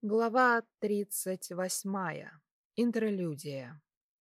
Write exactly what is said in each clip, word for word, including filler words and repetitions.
Глава тридцать восьмая. Интерлюдия.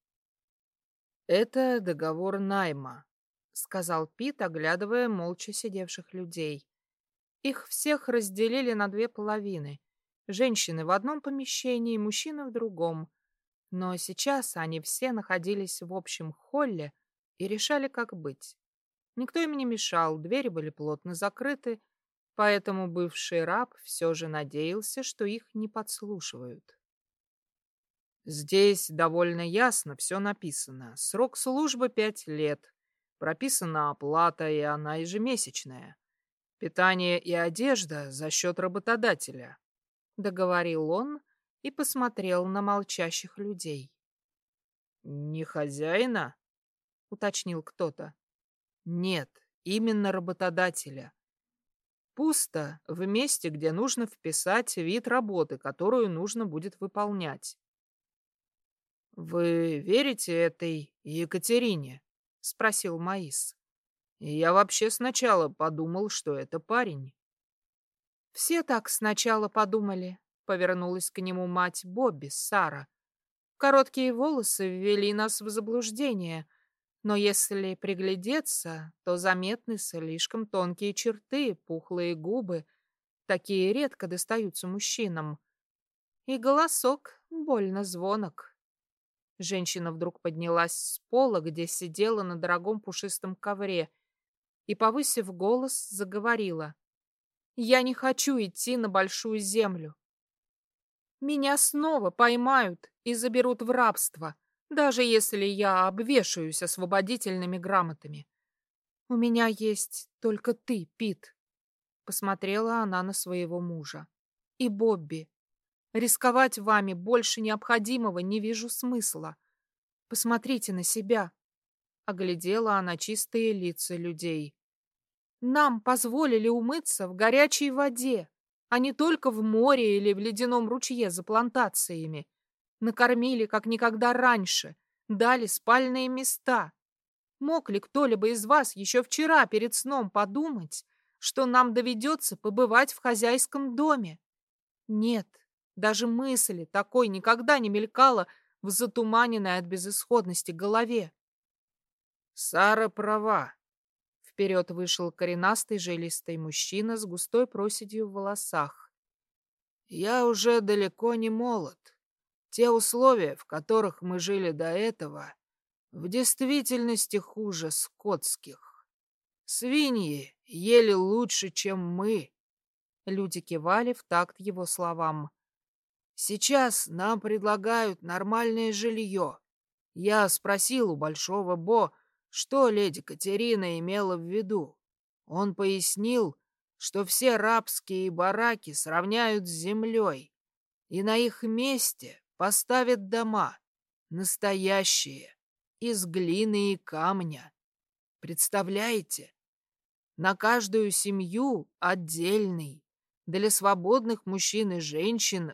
«Это договор найма», — сказал Пит, оглядывая молча сидевших людей. Их всех разделили на две половины. Женщины в одном помещении, мужчины в другом. Но сейчас они все находились в общем холле и решали, как быть. Никто им не мешал, двери были плотно закрыты, поэтому бывший раб все же надеялся, что их не подслушивают. Здесь довольно ясно все написано. Срок службы пять лет. Прописана оплата, и она ежемесячная. Питание и одежда за счет работодателя. Договорил он и посмотрел на молчащих людей. «Не хозяина?» — уточнил кто-то. «Нет, именно работодателя. Пусто в месте, где нужно вписать вид работы, которую нужно будет выполнять. «Вы верите этой Екатерине?» — спросил Маис. «Я вообще сначала подумал, что это парень». «Все так сначала подумали», — повернулась к нему мать Бобби, Сара. «Короткие волосы ввели нас в заблуждение, но если приглядеться, то заметны слишком тонкие черты, пухлые губы. Такие редко достаются мужчинам. И голосок больно звонок». Женщина вдруг поднялась с пола, где сидела на дорогом пушистом ковре, и, повысив голос, заговорила. «Я не хочу идти на большую землю. Меня снова поймают и заберут в рабство, даже если я обвешаюсь освободительными грамотами. У меня есть только ты, Пит», — посмотрела она на своего мужа. «И Бобби. Рисковать вами больше необходимого не вижу смысла. Посмотрите на себя», — оглядела она чистые лица людей. «Нам позволили умыться в горячей воде, а не только в море или в ледяном ручье за плантациями. Накормили, как никогда раньше, дали спальные места. Мог ли кто-либо из вас еще вчера перед сном подумать, что нам доведется побывать в хозяйском доме? Нет, даже мысли такой никогда не мелькала в затуманенной от безысходности голове. «Сара права», — вперед вышел коренастый жилистый мужчина с густой проседью в волосах. «Я уже далеко не молод. Те условия, в которых мы жили до этого, в действительности хуже скотских. Свиньи ели лучше, чем мы». Люди кивали в такт его словам. «Сейчас нам предлагают нормальное жилье. Я спросил у Большого Бо, что леди Катерина имела в виду. Он пояснил, что все рабские бараки сравняют с землей, и на их месте поставят дома, настоящие, из глины и камня. Представляете? На каждую семью отдельный, для свободных мужчин и женщин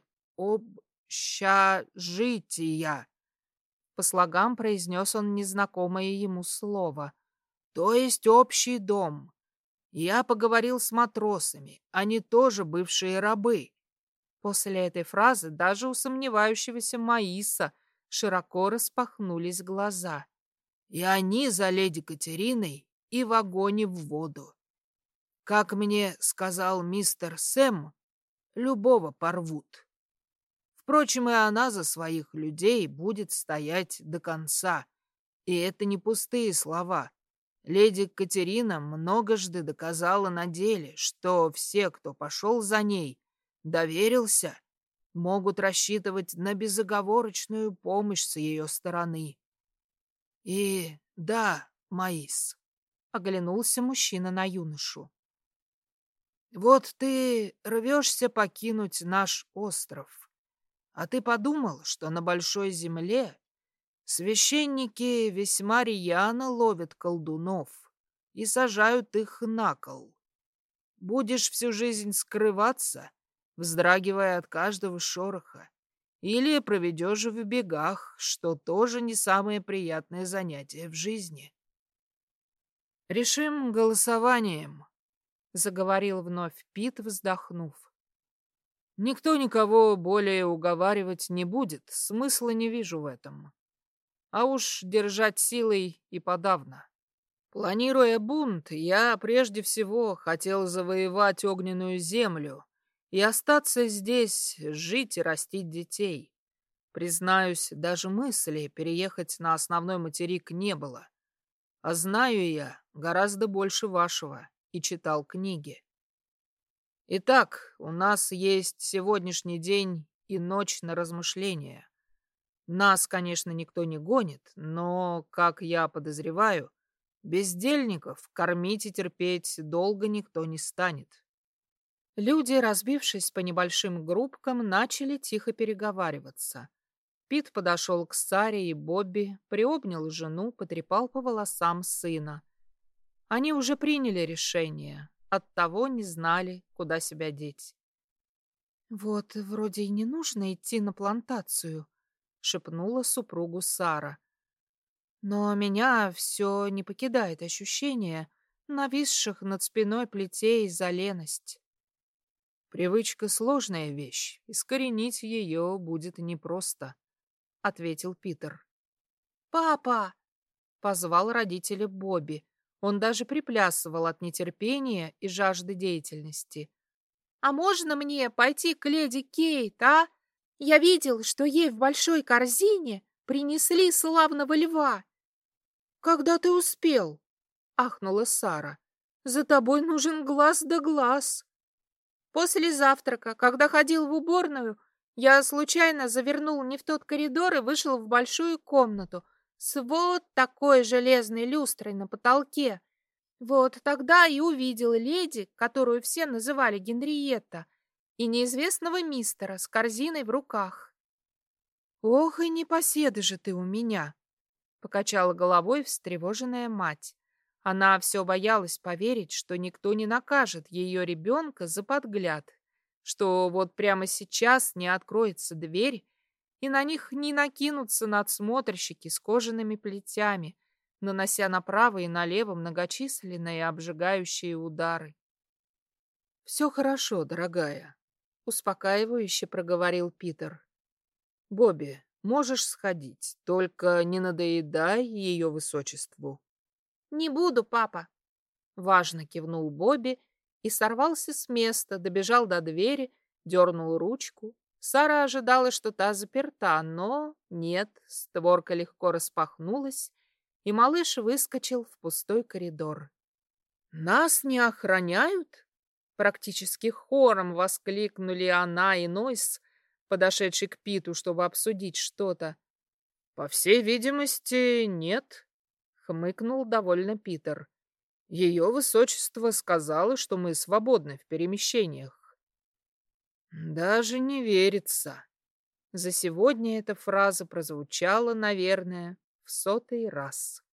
общежития. По слогам произнес он незнакомое ему слово. То есть общий дом. Я поговорил с матросами, они тоже бывшие рабы. После этой фразы даже у сомневающегося Маиса широко распахнулись глаза. И они за леди Катериной и в огонь и в воду. Как мне сказал мистер Сэм, любого порвут. Впрочем, и она за своих людей будет стоять до конца. И это не пустые слова. Леди Катерина многожды доказала на деле, что все, кто пошел за ней, доверился, могут рассчитывать на безоговорочную помощь с ее стороны. И да, Маис, — оглянулся мужчина на юношу. Вот ты рвешься покинуть наш остров. А ты подумал, что на большой земле священники весьма рьяно ловят колдунов и сажают их на кол? Будешь всю жизнь скрываться, вздрагивая от каждого шороха, или проведешь в бегах, что тоже не самое приятное занятие в жизни. «Решим голосованием», — заговорил вновь Пит, вздохнув. Никто никого более уговаривать не будет, смысла не вижу в этом. А уж держать силой и подавно. Планируя бунт, я прежде всего хотел завоевать огненную землю и остаться здесь, жить и растить детей. Признаюсь, даже мысли переехать на основной материк не было. А знаю я гораздо больше вашего и читал книги. Итак, у нас есть сегодняшний день и ночь на размышления. Нас, конечно, никто не гонит, но, как я подозреваю, бездельников кормить и терпеть долго никто не станет. Люди, разбившись по небольшим группкам, начали тихо переговариваться. Пит подошел к Саре и Бобби, приобнял жену, потрепал по волосам сына. Они уже приняли решение, оттого не знали, куда себя деть. «Вот, вроде и не нужно идти на плантацию», — шепнула супругу Сара. «Но меня все не покидает ощущение нависших над спиной плетей за леность. Привычка — сложная вещь, искоренить ее будет непросто», — ответил Питер. «Папа!» — позвал родителя Бобби. Он даже приплясывал от нетерпения и жажды деятельности. «А можно мне пойти к леди Кейт, а? Я видел, что ей в большой корзине принесли славного льва». «Когда ты успел?» — ахнула Сара. «За тобой нужен глаз да глаз». «После завтрака, когда ходил в уборную, я случайно завернул не в тот коридор и вышел в большую комнату с вот такой железной люстрой на потолке. Вот тогда и увидел леди, которую все называли Генриетта, и неизвестного мистера с корзиной в руках». «Ох, и непоседа же ты у меня!» — покачала головой встревоженная мать. Она все боялась поверить, что никто не накажет ее ребенка за подгляд, что вот прямо сейчас не откроется дверь, и на них не накинутся надсмотрщики с кожаными плетями, нанося направо и налево многочисленные обжигающие удары. «Все хорошо, дорогая», — успокаивающе проговорил Питер. «Бобби, можешь сходить, только не надоедай ее высочеству». «Не буду, папа», — важно кивнул Бобби и сорвался с места, добежал до двери, дернул ручку. Сара ожидала, что та заперта, но нет, створка легко распахнулась, и малыш выскочил в пустой коридор. «Нас не охраняют?» Практически хором воскликнули она и Нойс, подошедший к Питу, чтобы обсудить что-то. «По всей видимости, нет», — хмыкнул довольно Питер. «Ее высочество сказало, что мы свободны в перемещениях». «Даже не верится». За сегодня эта фраза прозвучала, наверное, в сотый раз.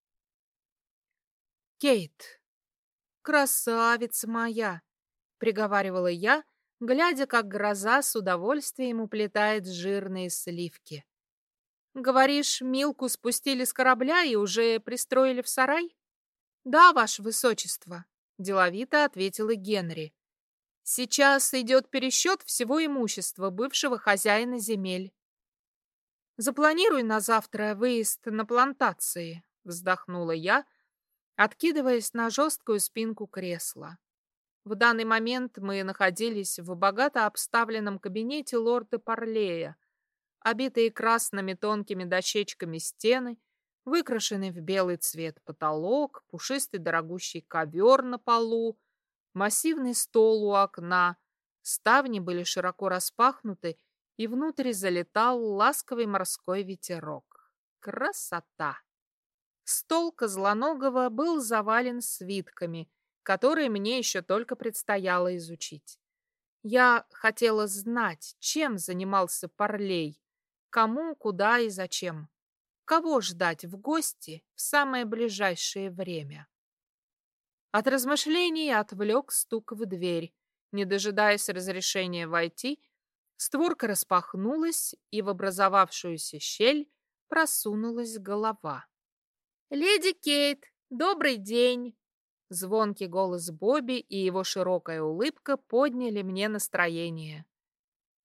«Кейт, красавица моя!» — приговаривала я, глядя, как гроза с удовольствием уплетает жирные сливки. «Говоришь, Милку спустили с корабля и уже пристроили в сарай?» «Да, ваше высочество», — деловито ответила Генри. «Сейчас идет пересчет всего имущества бывшего хозяина земель». «Запланируй на завтра выезд на плантации», — вздохнула я, откидываясь на жесткую спинку кресла. В данный момент мы находились в богато обставленном кабинете лорда Парлея, обитые красными тонкими дощечками стены, выкрашенный в белый цвет потолок, пушистый дорогущий ковер на полу, массивный стол у окна. Ставни были широко распахнуты, и внутрь залетал ласковый морской ветерок. Красота! Стол Козлоногова был завален свитками, которые мне еще только предстояло изучить. Я хотела знать, чем занимался Парлей, кому, куда и зачем, кого ждать в гости в самое ближайшее время. От размышлений отвлек стук в дверь. Не дожидаясь разрешения войти, створка распахнулась, и в образовавшуюся щель просунулась голова. «Леди Кейт, добрый день!» Звонкий голос Бобби и его широкая улыбка подняли мне настроение.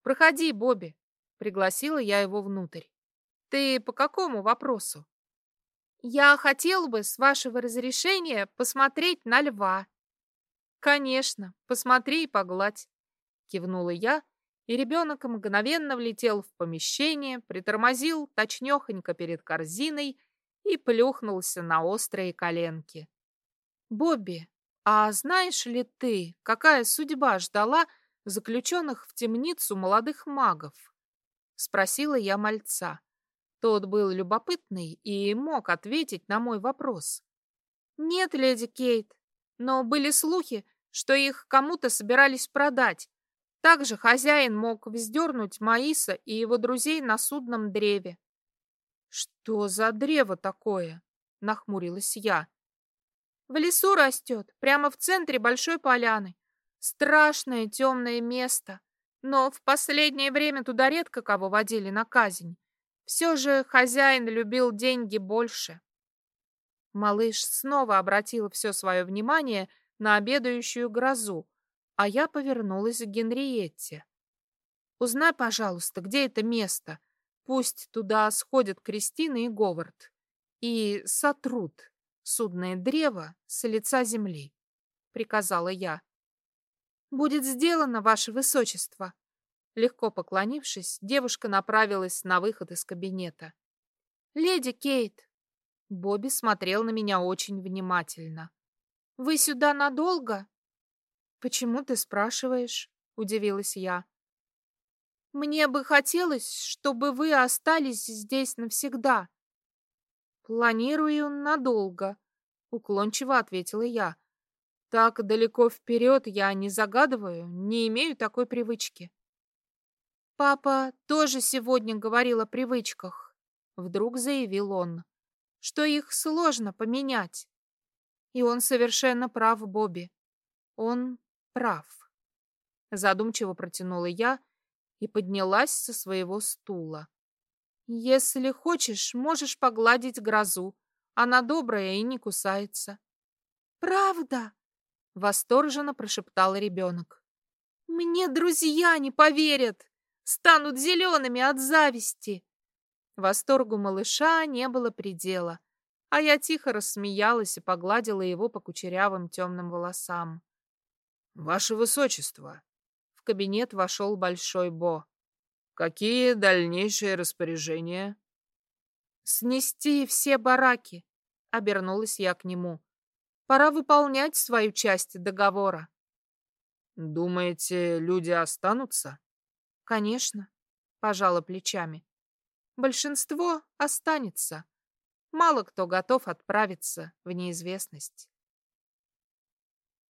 Проходи, Бобби. Пригласила я его внутрь. Ты по какому вопросу? Я хотел бы, с вашего разрешения, посмотреть на льва. Конечно, посмотри и погладь. Кивнула я, и ребенок мгновенно влетел в помещение, притормозил точнёхонько перед корзиной и плюхнулся на острые коленки. Бобби, а знаешь ли ты, какая судьба ждала заключенных в темницу молодых магов? Спросила я мальца. Тот был любопытный и мог ответить на мой вопрос. Нет, леди Кейт, но были слухи, что их кому-то собирались продать. Также хозяин мог вздернуть Маиса и его друзей на судном древе. Что за древо такое? Нахмурилась я. В лесу растет, прямо в центре большой поляны. Страшное темное место, но в последнее время туда редко кого водили на казнь. Все же хозяин любил деньги больше. Малыш снова обратил все свое внимание на обедающую грозу, а я повернулась к Генриетте. «Узнай, пожалуйста, где это место. Пусть туда сходят Кристина и Говард и сотрут судное древо с лица земли», — приказала я. «Будет сделано, ваше высочество». Легко поклонившись, девушка направилась на выход из кабинета. «Леди Кейт!» Бобби смотрел на меня очень внимательно. «Вы сюда надолго?» «Почему ты спрашиваешь?» — удивилась я. «Мне бы хотелось, чтобы вы остались здесь навсегда». «Планирую надолго», — уклончиво ответила я. «Так далеко вперед я не загадываю, не имею такой привычки». «Папа тоже сегодня говорил о привычках», — вдруг заявил он, «что их сложно поменять». И он совершенно прав, Бобби. Он прав. Задумчиво протянула я и поднялась со своего стула. «Если хочешь, можешь погладить грозу. Она добрая и не кусается». «Правда?» — восторженно прошептал ребенок. «Мне друзья не поверят. Станут зелеными от зависти». Восторгу малыша не было предела, а я тихо рассмеялась и погладила его по кучерявым темным волосам. «Ваше высочество!» В кабинет вошел Большой Бо. «Какие дальнейшие распоряжения?» «Снести все бараки», — обернулась я к нему. «Пора выполнять свою часть договора». «Думаете, люди останутся?» «Конечно», — пожала плечами. «Большинство останется. Мало кто готов отправиться в неизвестность».